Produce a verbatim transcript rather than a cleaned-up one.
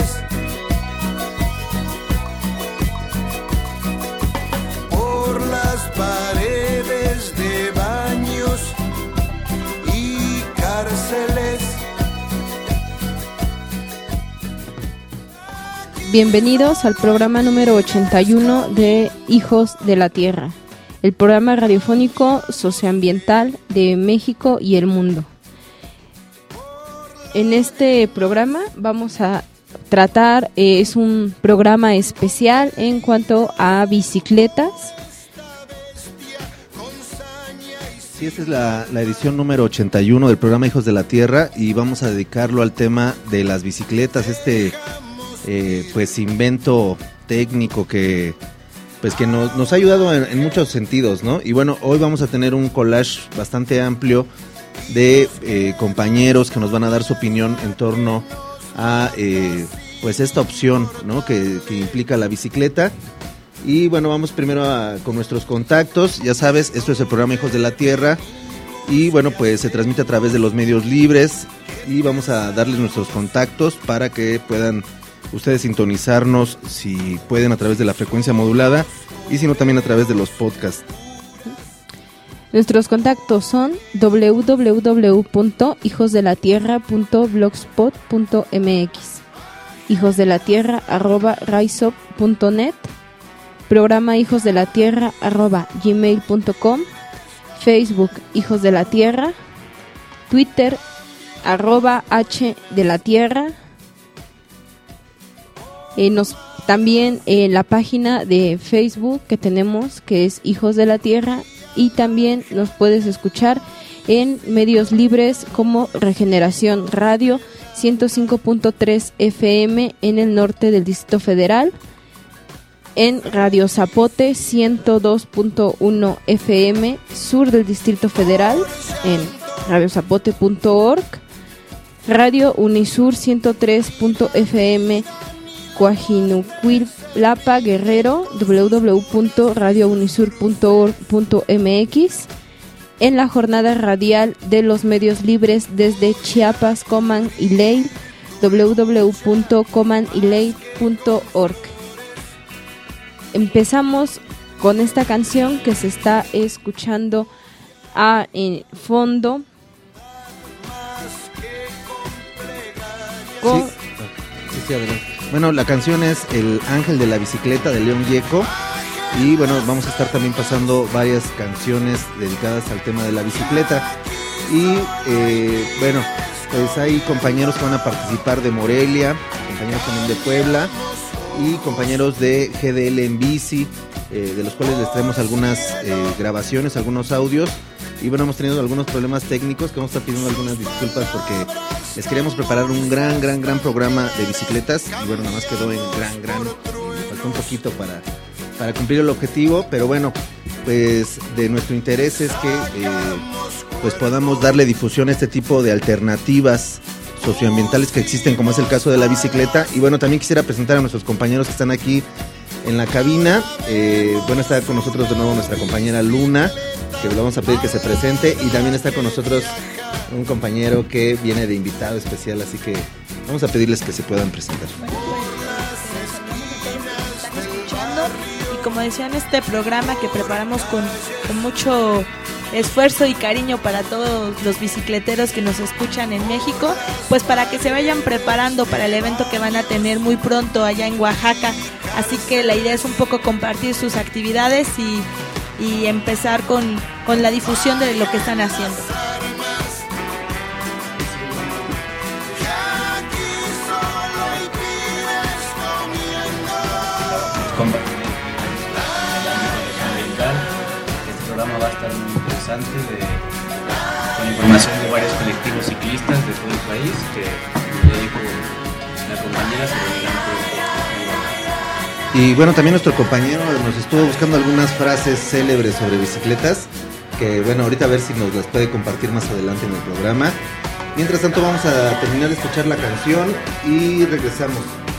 por las paredes de baños y cárceles. Bienvenidos al programa número ochenta y uno de Hijos de la Tierra, el programa radiofónico socioambiental de México y el mundo. En este programa vamos a tratar, eh, es un programa especial en cuanto a bicicletas. Sí, esta es la, la edición número ochenta y uno del programa Hijos de la Tierra y vamos a dedicarlo al tema de las bicicletas, este eh, pues invento técnico que pues que nos, nos ha ayudado en, en muchos sentidos, ¿no? Y bueno, hoy vamos a tener un collage bastante amplio de eh, compañeros que nos van a dar su opinión en torno a eh, pues esta opción, ¿no? que, que implica la bicicleta. Y bueno, vamos primero a, con nuestros contactos. Ya sabes, esto es el programa Hijos de la Tierra y bueno, pues se transmite a través de los medios libres y vamos a darles nuestros contactos para que puedan ustedes sintonizarnos, si pueden, a través de la frecuencia modulada y si no, también a través de los podcasts. Nuestros contactos son doble u doble u doble u punto hijos de la tierra punto blogspot punto m x, hijosdelatierra arroba risop punto net, programa Hijos de la Tierra arroba gmail punto com, Facebook Hijos de la Tierra, Twitter arroba h de la tierra, eh, nos también en eh, la página de Facebook que tenemos, que es Hijos de la Tierra, y también nos puedes escuchar en medios libres como Regeneración Radio ciento cinco punto tres F M en el norte del Distrito Federal, en Radio Zapote ciento dos punto uno F M sur del Distrito Federal, en radio zapote punto org, Radio Unisur ciento tres punto F M Coajinucuilapa Guerrero, doble u doble u doble u punto radio unisur punto org punto m x, en la jornada radial de los medios libres desde Chiapas, Coman y Ley, doble u doble u doble u punto coman y ley punto org. Empezamos con esta canción que se está escuchando a en fondo. Con... Sí. Sí, sí, adelante. Bueno, la canción es El Ángel de la Bicicleta de León Gieco y bueno, vamos a estar también pasando varias canciones dedicadas al tema de la bicicleta y eh, bueno, pues hay compañeros que van a participar de Morelia, compañeros también de Puebla y compañeros de G D L en bici, eh, de los cuales les traemos algunas eh, grabaciones, algunos audios y bueno, hemos tenido algunos problemas técnicos que vamos a estar pidiendo algunas disculpas porque les queríamos preparar un gran, gran, gran programa de bicicletas y bueno, nada más quedó en gran, gran, me faltó un poquito para, para cumplir el objetivo, pero bueno, pues de nuestro interés es que eh, pues podamos darle difusión a este tipo de alternativas socioambientales que existen, como es el caso de la bicicleta. Y bueno, también quisiera presentar a nuestros compañeros que están aquí en la cabina. Eh, bueno, está con nosotros de nuevo nuestra compañera Luna, que le vamos a pedir que se presente, y también está con nosotros un compañero que viene de invitado especial, así que vamos a pedirles que se puedan presentar. Y como decían, este programa que preparamos con, con mucho esfuerzo y cariño para todos los bicicleteros que nos escuchan en México, pues para que se vayan preparando para el evento que van a tener muy pronto allá en Oaxaca. Así que la idea es un poco compartir sus actividades y, y empezar con, con la difusión de lo que están haciendo. Este programa va a estar muy interesante, de, con información de varios colectivos ciclistas de todo el país, que ya dijo la compañera, se reunirán por. Y bueno, también nuestro compañero nos estuvo buscando algunas frases célebres sobre bicicletas, que bueno, ahorita a ver si nos las puede compartir más adelante en el programa. Mientras tanto vamos a terminar de escuchar la canción y regresamos.